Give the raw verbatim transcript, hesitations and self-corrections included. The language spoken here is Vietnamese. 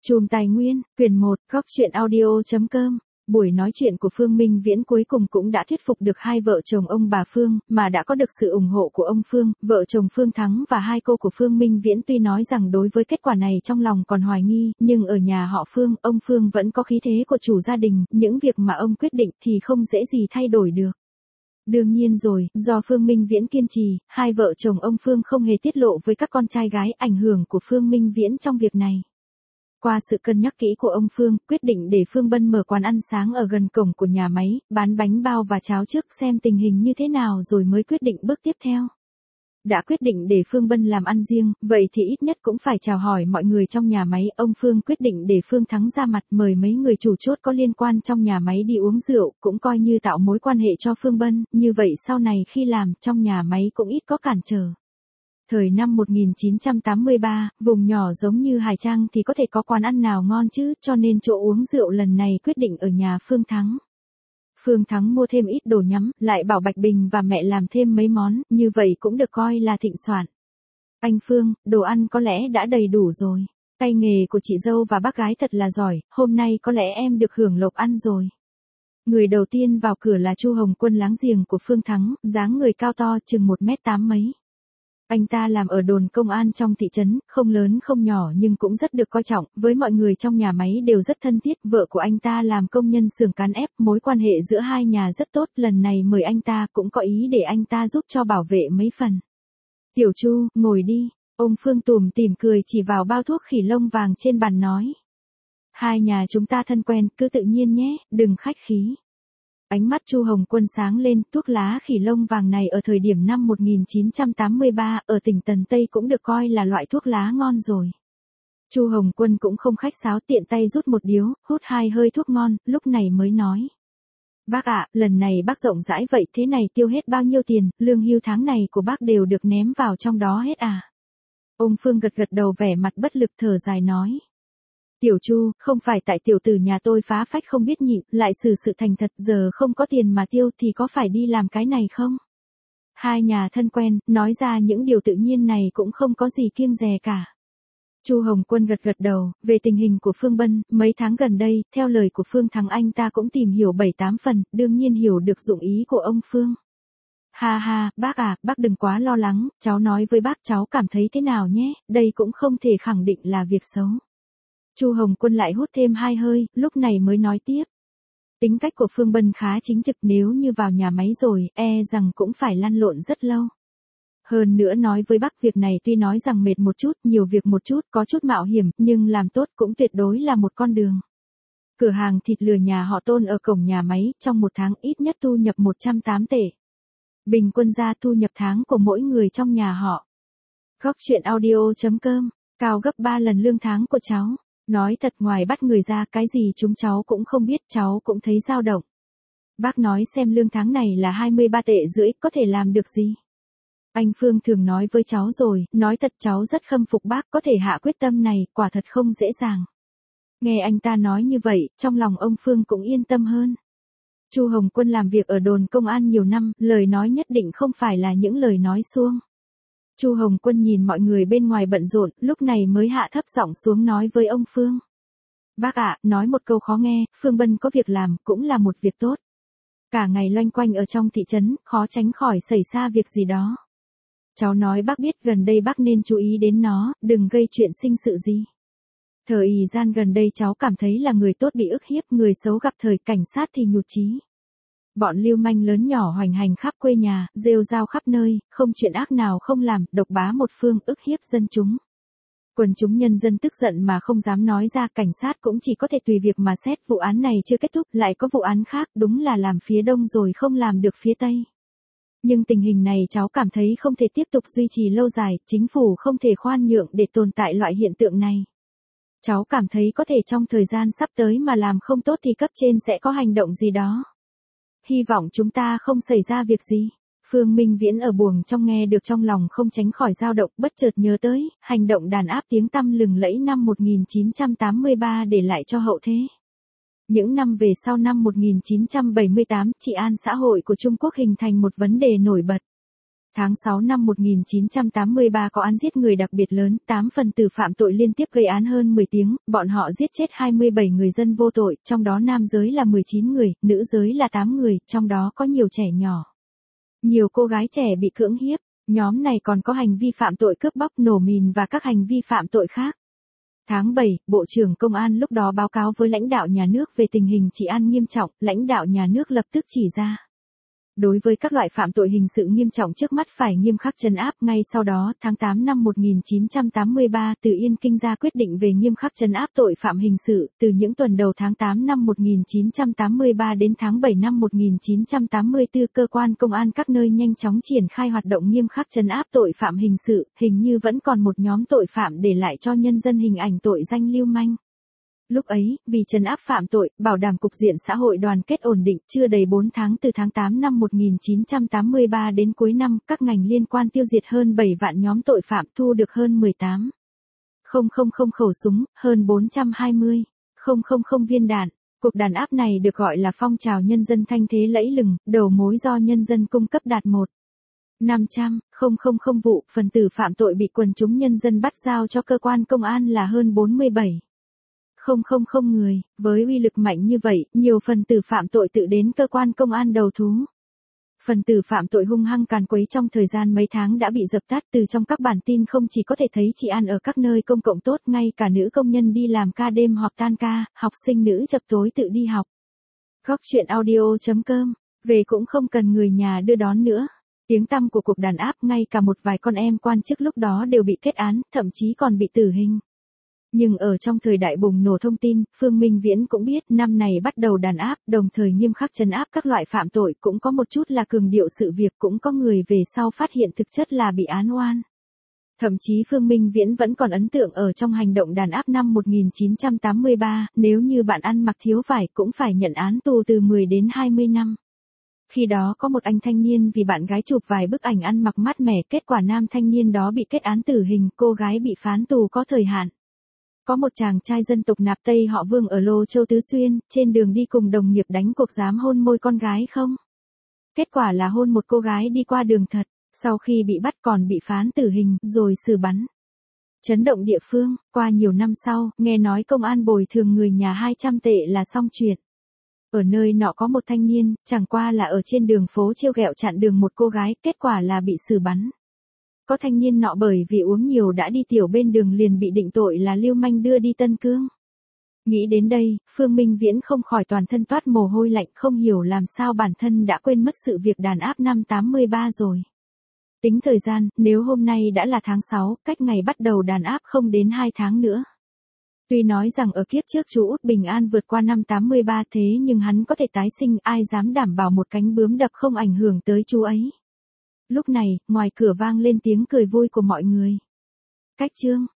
Chùm Tài Nguyên, quyển một, góc truyện audio chấm com. Buổi nói chuyện của Phương Minh Viễn cuối cùng cũng đã thuyết phục được hai vợ chồng ông bà Phương, mà đã có được sự ủng hộ của ông Phương, vợ chồng Phương Thắng và hai cô của Phương Minh Viễn tuy nói rằng đối với kết quả này trong lòng còn hoài nghi, nhưng ở nhà họ Phương, ông Phương vẫn có khí thế của chủ gia đình, những việc mà ông quyết định thì không dễ gì thay đổi được. Đương nhiên rồi, do Phương Minh Viễn kiên trì, hai vợ chồng ông Phương không hề tiết lộ với các con trai gái ảnh hưởng của Phương Minh Viễn trong việc này. Qua sự cân nhắc kỹ của ông Phương, quyết định để Phương Bân mở quán ăn sáng ở gần cổng của nhà máy, bán bánh bao và cháo trước xem tình hình như thế nào rồi mới quyết định bước tiếp theo. Đã quyết định để Phương Bân làm ăn riêng, vậy thì ít nhất cũng phải chào hỏi mọi người trong nhà máy. Ông Phương quyết định để Phương Thắng ra mặt mời mấy người chủ chốt có liên quan trong nhà máy đi uống rượu, cũng coi như tạo mối quan hệ cho Phương Bân, như vậy sau này khi làm trong nhà máy cũng ít có cản trở. Thời năm một nghìn chín trăm tám mươi ba, vùng nhỏ giống như Hải Trang thì có thể có quán ăn nào ngon chứ, cho nên chỗ uống rượu lần này quyết định ở nhà Phương Thắng. Phương Thắng mua thêm ít đồ nhắm, lại bảo Bạch Bình và mẹ làm thêm mấy món, như vậy cũng được coi là thịnh soạn. Anh Phương, đồ ăn có lẽ đã đầy đủ rồi. Tay nghề của chị dâu và bác gái thật là giỏi, hôm nay có lẽ em được hưởng lộc ăn rồi. Người đầu tiên vào cửa là Chu Hồng Quân, láng giềng của Phương Thắng, dáng người cao to chừng một mét tám mấy. Anh ta làm ở đồn công an trong thị trấn, không lớn không nhỏ nhưng cũng rất được coi trọng, với mọi người trong nhà máy đều rất thân thiết. Vợ của anh ta làm công nhân xưởng cán ép, mối quan hệ giữa hai nhà rất tốt, lần này mời anh ta cũng có ý để anh ta giúp cho bảo vệ mấy phần. Tiểu Chu, ngồi đi, ông Phương tủm tỉm cười chỉ vào bao thuốc khỉ lông vàng trên bàn nói. Hai nhà chúng ta thân quen, cứ tự nhiên nhé, đừng khách khí. Ánh mắt Chu Hồng Quân sáng lên, thuốc lá khỉ lông vàng này ở thời điểm năm một nghìn chín trăm tám mươi ba, ở tỉnh Tần Tây cũng được coi là loại thuốc lá ngon rồi. Chu Hồng Quân cũng không khách sáo, tiện tay rút một điếu, hút hai hơi thuốc ngon, lúc này mới nói. Bác ạ, lần này bác rộng rãi vậy, thế này tiêu hết bao nhiêu tiền, lương hưu tháng này của bác đều được ném vào trong đó hết à? Ông Phương gật gật đầu vẻ mặt bất lực thở dài nói. Tiểu Chu, không phải tại tiểu tử nhà tôi phá phách không biết nhịn, lại xử sự thành thật, giờ không có tiền mà tiêu thì có phải đi làm cái này không? Hai nhà thân quen, nói ra những điều tự nhiên này cũng không có gì kiêng dè cả. Chu Hồng Quân gật gật đầu, về tình hình của Phương Bân, mấy tháng gần đây, theo lời của Phương Thắng anh ta cũng tìm hiểu bảy tám phần, đương nhiên hiểu được dụng ý của ông Phương. Ha ha, bác à, bác đừng quá lo lắng, cháu nói với bác cháu cảm thấy thế nào nhé, đây cũng không thể khẳng định là việc xấu. Chu Hồng Quân lại hút thêm hai hơi, lúc này mới nói tiếp. Tính cách của Phương Bân khá chính trực, nếu như vào nhà máy rồi, e rằng cũng phải lăn lộn rất lâu. Hơn nữa nói với bác, việc này tuy nói rằng mệt một chút, nhiều việc một chút, có chút mạo hiểm, nhưng làm tốt cũng tuyệt đối là một con đường. Cửa hàng thịt lừa nhà họ Tôn ở cổng nhà máy, trong một tháng ít nhất thu nhập một trăm tám tệ. Bình quân ra thu nhập tháng của mỗi người trong nhà họ. Góc truyện audio chấm com, cao gấp ba lần lương tháng của cháu. Nói thật, ngoài bắt người ra, cái gì chúng cháu cũng không biết, cháu cũng thấy dao động. Bác nói xem, lương tháng này là hai mươi ba tệ rưỡi, có thể làm được gì? Anh Phương thường nói với cháu rồi, nói thật cháu rất khâm phục bác, có thể hạ quyết tâm này, quả thật không dễ dàng. Nghe anh ta nói như vậy, trong lòng ông Phương cũng yên tâm hơn. Chu Hồng Quân làm việc ở đồn công an nhiều năm, lời nói nhất định không phải là những lời nói suông. Chu Hồng Quân nhìn mọi người bên ngoài bận rộn, lúc này mới hạ thấp giọng xuống nói với ông Phương. Bác ạ, nói một câu khó nghe, Phương Bân có việc làm, cũng là một việc tốt. Cả ngày loanh quanh ở trong thị trấn, khó tránh khỏi xảy ra việc gì đó. Cháu nói bác biết, gần đây bác nên chú ý đến nó, đừng gây chuyện sinh sự gì. Thời gian gần đây cháu cảm thấy là người tốt bị ức hiếp, người xấu gặp thời cảnh sát thì nhụt chí. Bọn lưu manh lớn nhỏ hoành hành khắp quê nhà, rêu rao khắp nơi, không chuyện ác nào không làm, độc bá một phương, ức hiếp dân chúng. Quần chúng nhân dân tức giận mà không dám nói ra, cảnh sát cũng chỉ có thể tùy việc mà xét. Vụ án này chưa kết thúc, lại có vụ án khác, đúng là làm phía đông rồi không làm được phía tây. Nhưng tình hình này cháu cảm thấy không thể tiếp tục duy trì lâu dài, chính phủ không thể khoan nhượng để tồn tại loại hiện tượng này. Cháu cảm thấy có thể trong thời gian sắp tới mà làm không tốt thì cấp trên sẽ có hành động gì đó. Hy vọng chúng ta không xảy ra việc gì. Phương Minh Viễn ở buồng trong nghe được trong lòng không tránh khỏi dao động, bất chợt nhớ tới, hành động đàn áp tiếng tăm lừng lẫy năm một nghìn chín trăm tám mươi ba để lại cho hậu thế. Những năm về sau năm một nghìn chín trăm bảy mươi tám, trị an xã hội của Trung Quốc hình thành một vấn đề nổi bật. Tháng sáu năm một nghìn chín trăm tám mươi ba có án giết người đặc biệt lớn, tám phần tử phạm tội liên tiếp gây án hơn mười tiếng, bọn họ giết chết hai mươi bảy người dân vô tội, trong đó nam giới là mười chín người, nữ giới là tám người, trong đó có nhiều trẻ nhỏ. Nhiều cô gái trẻ bị cưỡng hiếp, nhóm này còn có hành vi phạm tội cướp bóc, nổ mìn và các hành vi phạm tội khác. Tháng bảy, Bộ trưởng Công an lúc đó báo cáo với lãnh đạo nhà nước về tình hình trị an nghiêm trọng, lãnh đạo nhà nước lập tức chỉ ra. Đối với các loại phạm tội hình sự nghiêm trọng trước mắt phải nghiêm khắc trấn áp. Ngay sau đó, tháng tám năm một nghìn chín trăm tám mươi ba, Từ Yên Kinh ra quyết định về nghiêm khắc trấn áp tội phạm hình sự. Từ những tuần đầu tháng tám năm một nghìn chín trăm tám mươi ba đến tháng bảy năm một nghìn chín trăm tám mươi tư, cơ quan công an các nơi nhanh chóng triển khai hoạt động nghiêm khắc trấn áp tội phạm hình sự, hình như vẫn còn một nhóm tội phạm để lại cho nhân dân hình ảnh tội danh lưu manh. Lúc ấy, vì trấn áp phạm tội, bảo đảm cục diện xã hội đoàn kết ổn định, chưa đầy bốn tháng từ tháng tám năm một nghìn chín trăm tám mươi ba đến cuối năm, các ngành liên quan tiêu diệt hơn bảy vạn nhóm tội phạm, thu được hơn mười tám nghìn khẩu súng, hơn bốn trăm hai mươi nghìn viên đạn. Cuộc đàn áp này được gọi là phong trào nhân dân thanh thế lẫy lừng, đầu mối do nhân dân cung cấp đạt một nghìn năm trăm nghìn vụ, phần tử phạm tội bị quần chúng nhân dân bắt giao cho cơ quan công an là hơn bốn mươi bảy nghìn người. Với uy lực mạnh như vậy, nhiều phần tử phạm tội tự đến cơ quan công an đầu thú. Phần tử phạm tội hung hăng càn quấy trong thời gian mấy tháng đã bị dập tắt. Từ trong các bản tin không chỉ có thể thấy trị an ở các nơi công cộng tốt, ngay cả nữ công nhân đi làm ca đêm hoặc tan ca, học sinh nữ chập tối tự đi học. Góc truyện audio chấm com, về cũng không cần người nhà đưa đón nữa. Tiếng tăm của cuộc đàn áp, ngay cả một vài con em quan chức lúc đó đều bị kết án, thậm chí còn bị tử hình. Nhưng ở trong thời đại bùng nổ thông tin, Phương Minh Viễn cũng biết năm này bắt đầu đàn áp, đồng thời nghiêm khắc trấn áp các loại phạm tội, cũng có một chút là cường điệu sự việc, cũng có người về sau phát hiện thực chất là bị án oan. Thậm chí Phương Minh Viễn vẫn còn ấn tượng ở trong hành động đàn áp năm một nghìn chín trăm tám mươi ba, nếu như bạn ăn mặc thiếu vải cũng phải nhận án tù từ mười đến hai mươi năm. Khi đó có một anh thanh niên vì bạn gái chụp vài bức ảnh ăn mặc mát mẻ, kết quả nam thanh niên đó bị kết án tử hình, cô gái bị phán tù có thời hạn. Có một chàng trai dân tộc Nạp Tây họ Vương ở Lô Châu Tứ Xuyên, trên đường đi cùng đồng nghiệp đánh cuộc dám hôn môi con gái không? Kết quả là hôn một cô gái đi qua đường thật, sau khi bị bắt còn bị phán tử hình, rồi xử bắn. Chấn động địa phương, qua nhiều năm sau, nghe nói công an bồi thường người nhà hai trăm tệ là xong chuyện. Ở nơi nọ có một thanh niên, chẳng qua là ở trên đường phố trêu ghẹo chặn đường một cô gái, kết quả là bị xử bắn. Có thanh niên nọ bởi vì uống nhiều đã đi tiểu bên đường liền bị định tội là lưu manh đưa đi Tân Cương. Nghĩ đến đây, Phương Minh Viễn không khỏi toàn thân toát mồ hôi lạnh, không hiểu làm sao bản thân đã quên mất sự việc đàn áp năm tám mươi ba rồi. Tính thời gian, nếu hôm nay đã là tháng sáu, cách ngày bắt đầu đàn áp không đến hai tháng nữa. Tuy nói rằng ở kiếp trước chú Út bình an vượt qua năm tám mươi ba thế nhưng hắn có thể tái sinh, ai dám đảm bảo một cánh bướm đập không ảnh hưởng tới chú ấy. Lúc này, ngoài cửa vang lên tiếng cười vui của mọi người. Cách chương